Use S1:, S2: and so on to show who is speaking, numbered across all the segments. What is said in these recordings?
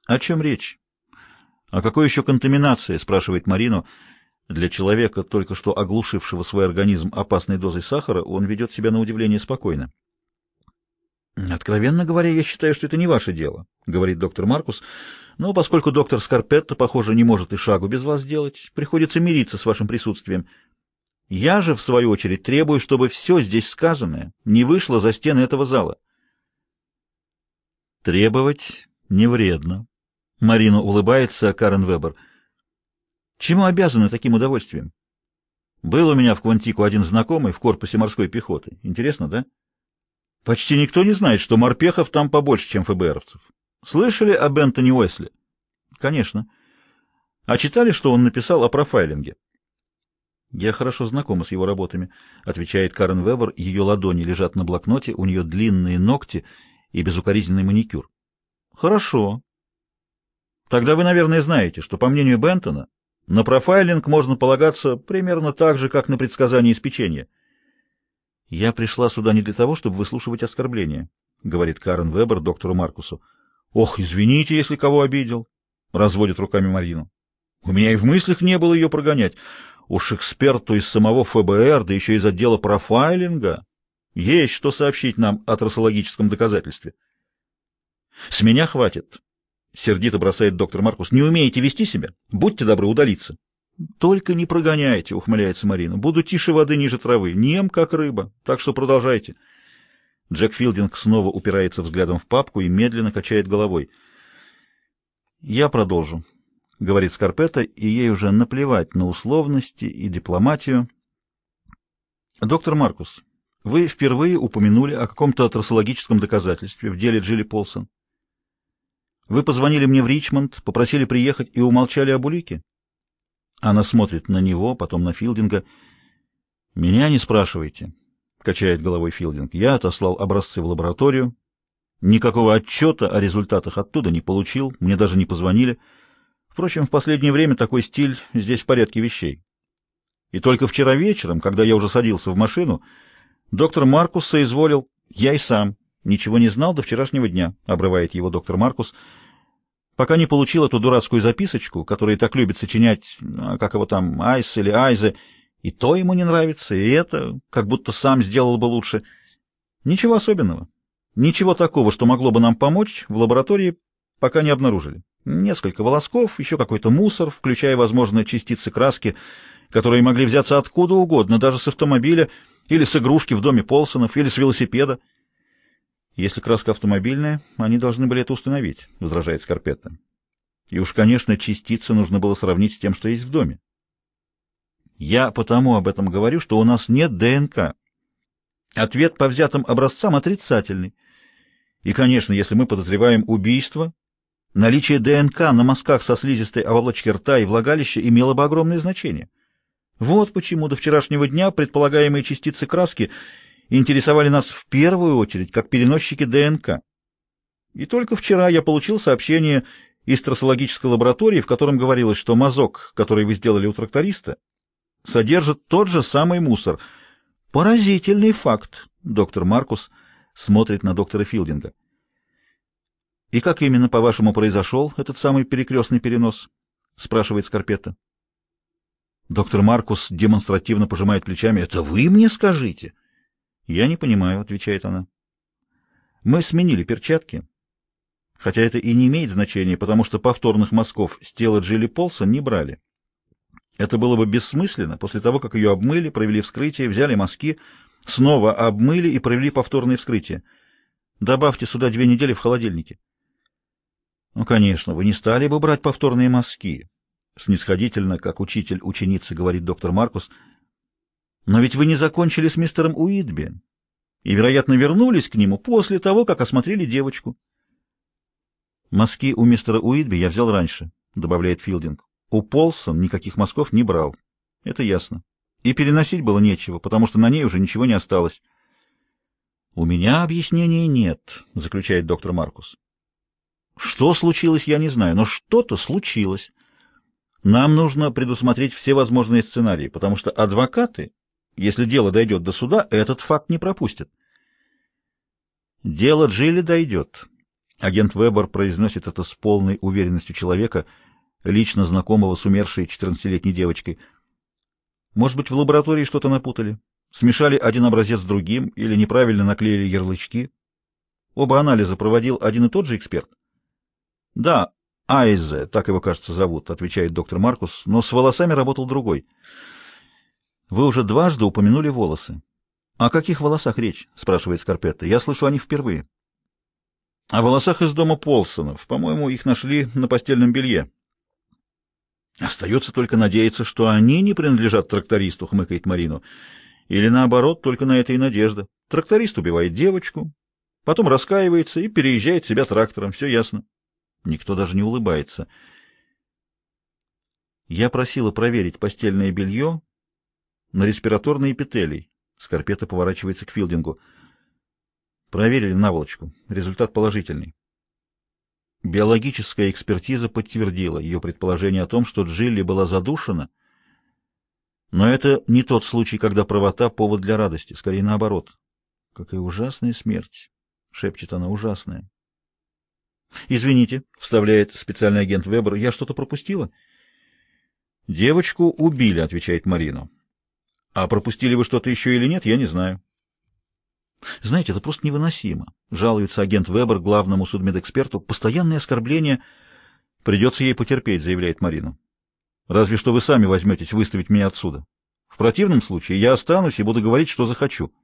S1: О чем речь? О какой еще контаминации, спрашивает Марину. Для человека, только что оглушившего свой организм опасной дозой сахара, он ведет себя на удивление спокойно. «Откровенно говоря, я считаю, что это не ваше дело», — говорит доктор Маркус, «но поскольку доктор Скарпетто, похоже, не может и шагу без вас сделать, приходится мириться с вашим присутствием. Я же, в свою очередь, требую, чтобы все здесь сказанное не вышло за стены этого зала». «Требовать не вредно», — Марина улыбается, Карен Вебер. «Чему обязаны таким удовольствием? Был у меня в Квантику один знакомый в корпусе морской пехоты. Интересно, да? Почти никто не знает, что морпехов там побольше, чем ФБРовцев. Слышали об Энтони Уэсли? Конечно. А читали, что он написал о профайлинге? Я хорошо знакома с его работами, отвечает Карен Вебер. Ее ладони лежат на блокноте, у нее длинные ногти и безукоризненный маникюр. Хорошо. Тогда вы, наверное, знаете, что, по мнению Бентона, на профайлинг можно полагаться примерно так же, как на предсказание из печенья. «Я пришла сюда не для того, чтобы выслушивать оскорбления», — говорит Карен Вебер доктору Маркусу. «Ох, извините, если кого обидел», — разводит руками Марину. «У меня и в мыслях не было ее прогонять. Уж эксперту из самого ФБР, да еще из отдела профайлинга, есть что сообщить нам о трассологическом доказательстве». «С меня хватит», — сердито бросает доктор Маркус. «Не умеете вести себя? Будьте добры удалиться». «Только не прогоняйте», — ухмыляется Марина. «Буду тише воды ниже травы, нем как рыба, так что продолжайте». Джек Филдинг снова упирается взглядом в папку и медленно качает головой. «Я продолжу», — говорит Скарпетто, и ей уже наплевать на условности и дипломатию. «Доктор Маркус, вы впервые упомянули о каком-то трассологическом доказательстве в деле Джилли Полсон. Вы позвонили мне в Ричмонд, попросили приехать и умолчали об улике?» Она смотрит на него, потом на Филдинга. «Меня не спрашивайте», — качает головой Филдинг. «Я отослал образцы в лабораторию. Никакого отчета о результатах оттуда не получил, мне даже не позвонили. Впрочем, в последнее время такой стиль здесь в порядке вещей. И только вчера вечером, когда я уже садился в машину, доктор Маркус соизволил... Я и сам ничего не знал до вчерашнего дня», — обрывает его доктор Маркус, «пока не получил эту дурацкую записочку, которую так любит сочинять, как его там, Айс или Айзе, и то ему не нравится, и это, как будто сам сделал бы лучше. Ничего особенного. Ничего такого, что могло бы нам помочь, в лаборатории пока не обнаружили. Несколько волосков, еще какой-то мусор, включая, возможно, частицы краски, которые могли взяться откуда угодно, даже с автомобиля, или с игрушки в доме Полсонов, или с велосипеда. Если краска автомобильная, они должны были это установить, — возражает Скарпетто. И уж, конечно, частицы нужно было сравнить с тем, что есть в доме. Я потому об этом говорю, что у нас нет ДНК. Ответ по взятым образцам отрицательный. И, конечно, если мы подозреваем убийство, наличие ДНК на мазках со слизистой оболочки рта и влагалища имело бы огромное значение. Вот почему до вчерашнего дня предполагаемые частицы краски интересовали нас в первую очередь как переносчики ДНК. И только вчера я получил сообщение из трассологической лаборатории, в котором говорилось, что мазок, который вы сделали у тракториста, содержит тот же самый мусор. Поразительный факт, доктор Маркус смотрит на доктора Филдинга. «И как именно, по-вашему, произошел этот самый перекрестный перенос?» — спрашивает Скарпетто. Доктор Маркус демонстративно пожимает плечами. «Это вы мне скажите?» «Я не понимаю», — отвечает она. «Мы сменили перчатки, хотя это и не имеет значения, потому что повторных мазков с тела Джилли Полсон не брали. Это было бы бессмысленно после того, как ее обмыли, провели вскрытие, взяли мазки, снова обмыли и провели повторное вскрытие. Добавьте сюда 2 недели в холодильнике». «Ну, конечно, вы не стали бы брать повторные мазки», — снисходительно, как учитель ученицы, говорит доктор Маркус. «Но ведь вы не закончили с мистером Уитби и, вероятно, вернулись к нему после того, как осмотрели девочку». «Мазки у мистера Уитби я взял раньше», — добавляет Филдинг. «У Полсон никаких мазков не брал. Это ясно. И переносить было нечего, потому что на ней уже ничего не осталось». «У меня объяснения нет», — заключает доктор Маркус. «Что случилось, я не знаю, но что-то случилось. Нам нужно предусмотреть все возможные сценарии, потому что адвокаты, если дело дойдет до суда, этот факт не пропустят». «Дело Джилли дойдет», Агент Вебер произносит это с полной уверенностью человека, лично знакомого с умершей 14-летней девочкой. Может быть, в лаборатории что-то напутали? Смешали один образец с другим или неправильно наклеили ярлычки? Оба анализа проводил один и тот же эксперт? Да, Айзе, так его, кажется, зовут, отвечает доктор Маркус, но с волосами работал другой. Вы уже дважды упомянули волосы. О каких волосах речь? Спрашивает Скарпетта. Я слышу о них впервые. О волосах из дома Полсонов. По-моему, их нашли на постельном белье. Остается только надеяться, что они не принадлежат трактористу, хмыкает Марино. Или наоборот, только на это и надежда. Тракторист убивает девочку, потом раскаивается и переезжает себя трактором. Все ясно. Никто даже не улыбается. Я просила проверить постельное белье на респираторный эпителий. Скарпетта поворачивается к Филдингу. Проверили наволочку. Результат положительный. Биологическая экспертиза подтвердила ее предположение о том, что Джилли была задушена, но это не тот случай, когда правота — повод для радости, скорее наоборот. «Какая ужасная смерть!» — шепчет она, — «ужасная». «Извините», — вставляет специальный агент Вебер, — «я что-то пропустила?» «Девочку убили», — отвечает Марино. «А пропустили вы что-то еще или нет, я не знаю». «Знаете, это просто невыносимо», — жалуется агент Вебер главному судмедэксперту. «Постоянное оскорбление. Придется ей потерпеть», — заявляет Марина. «Разве что вы сами возьметесь выставить меня отсюда. В противном случае я останусь и буду говорить, что захочу».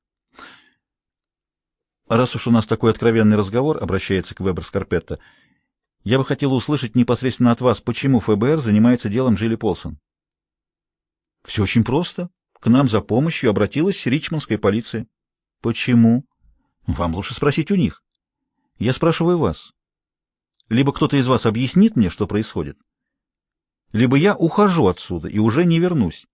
S1: «Раз уж у нас такой откровенный разговор», — обращается к Вебер Скарпетта, — «я бы хотела услышать непосредственно от вас, почему ФБР занимается делом Джилли Полсон». «Все очень просто. К нам за помощью обратилась ричмондская полиция». «Почему?» «Вам лучше спросить у них». «Я спрашиваю вас. Либо кто-то из вас объяснит мне, что происходит, либо я ухожу отсюда и уже не вернусь».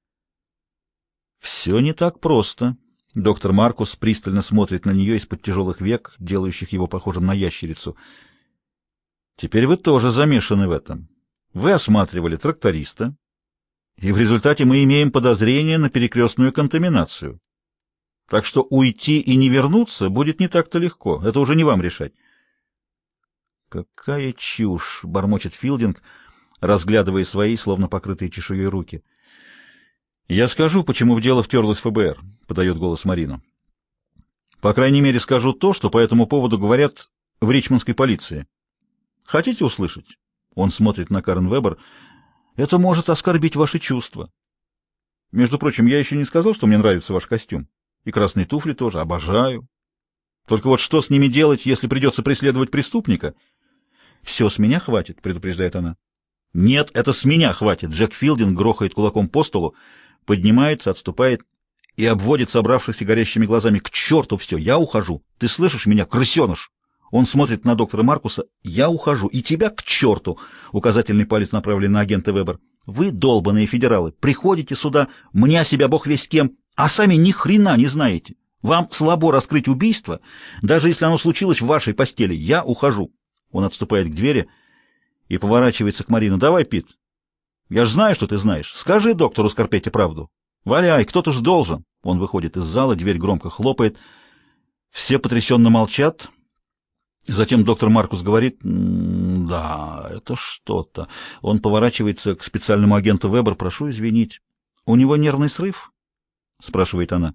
S1: «Все не так просто». Доктор Маркус пристально смотрит на нее из-под тяжелых век, делающих его похожим на ящерицу. «Теперь вы тоже замешаны в этом. Вы осматривали тракториста, и в результате мы имеем подозрение на перекрестную контаминацию. Так что уйти и не вернуться будет не так-то легко. Это уже не вам решать». «Какая чушь!» — бормочет Филдинг, разглядывая свои, словно покрытые чешуей, руки. «Я скажу, почему в дело втерлась ФБР», — подает голос Марина. «По крайней мере, скажу то, что по этому поводу говорят в ричмондской полиции. Хотите услышать?» Он смотрит на Карен Вебер. «Это может оскорбить ваши чувства. Между прочим, я еще не сказал, что мне нравится ваш костюм. И красные туфли тоже. Обожаю. Только вот что с ними делать, если придется преследовать преступника?» «Все, с меня хватит», — предупреждает она. «Нет, это с меня хватит». Джек Филдинг грохает кулаком по столу, поднимается, отступает и обводит собравшихся горящими глазами. «К черту все, я ухожу. Ты слышишь меня, крысеныш?» Он смотрит на доктора Маркуса. «Я ухожу. И тебя к черту!» Указательный палец направлен на агента Вебер. «Вы, долбаные федералы, приходите сюда, мне себя бог весть кем, а сами ни хрена не знаете. Вам слабо раскрыть убийство, даже если оно случилось в вашей постели. Я ухожу». Он отступает к двери и поворачивается к Марину. «Давай, Пит. Я ж знаю, что ты знаешь. Скажи доктору Скарпетте правду. Валяй, кто-то ж должен». Он выходит из зала, дверь громко хлопает. Все потрясенно молчат. Затем доктор Маркус говорит: «Да, это что-то». Он поворачивается к специальному агенту Вебер. «Прошу извинить. У него нервный срыв?» — спрашивает она.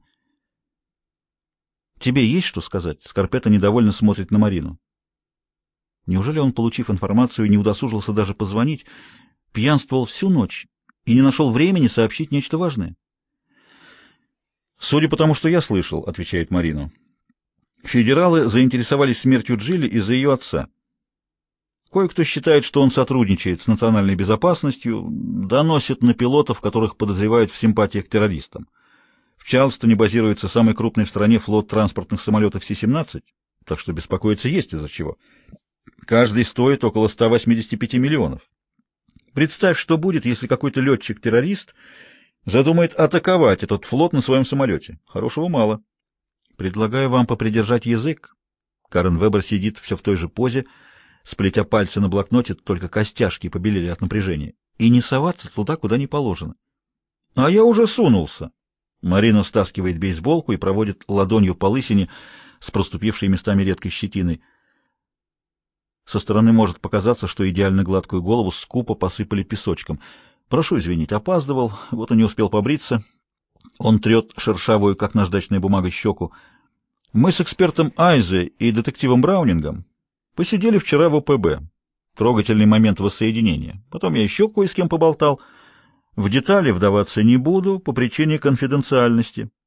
S1: «Тебе есть что сказать?» Скарпетта недовольно смотрит на Марину. Неужели он, получив информацию, не удосужился даже позвонить, пьянствовал всю ночь и не нашел времени сообщить нечто важное? «Судя по тому, что я слышал», — отвечает Марина, — «федералы заинтересовались смертью Джилли из-за ее отца. Кое-кто считает, что он сотрудничает с национальной безопасностью, доносит на пилотов, которых подозревают в симпатиях к террористам. В Чарльстоне базируется самый крупный в стране флот транспортных самолетов Си-17, так что беспокоиться есть из-за чего. Каждый стоит около 185 миллионов. Представь, что будет, если какой-то летчик-террорист задумает атаковать этот флот на своем самолете. Хорошего мало. Предлагаю вам попридержать язык». Карен Вебер сидит все в той же позе, сплетя пальцы на блокноте, только костяшки побелели от напряжения, и не соваться туда, куда не положено. «А я уже сунулся». Марина стаскивает бейсболку и проводит ладонью по лысине с проступившей местами редкой щетиной. «Вы, долбаные федералы, приходите сюда, мне себя бог весть кем, а сами ни хрена не знаете. Вам слабо раскрыть убийство, даже если оно случилось в вашей постели. Я ж знаю, что ты знаешь». «Все, с меня хватит», — Со стороны может показаться, что идеально гладкую голову скупо посыпали песочком. Прошу извинить, опаздывал, вот и не успел побриться. Он трет шершавую, как наждачная бумага, щеку. Мы с экспертом Айзе и детективом Браунингом посидели вчера в ОПБ. Трогательный момент воссоединения. Потом я еще кое с кем поболтал. В детали вдаваться не буду по причине конфиденциальности.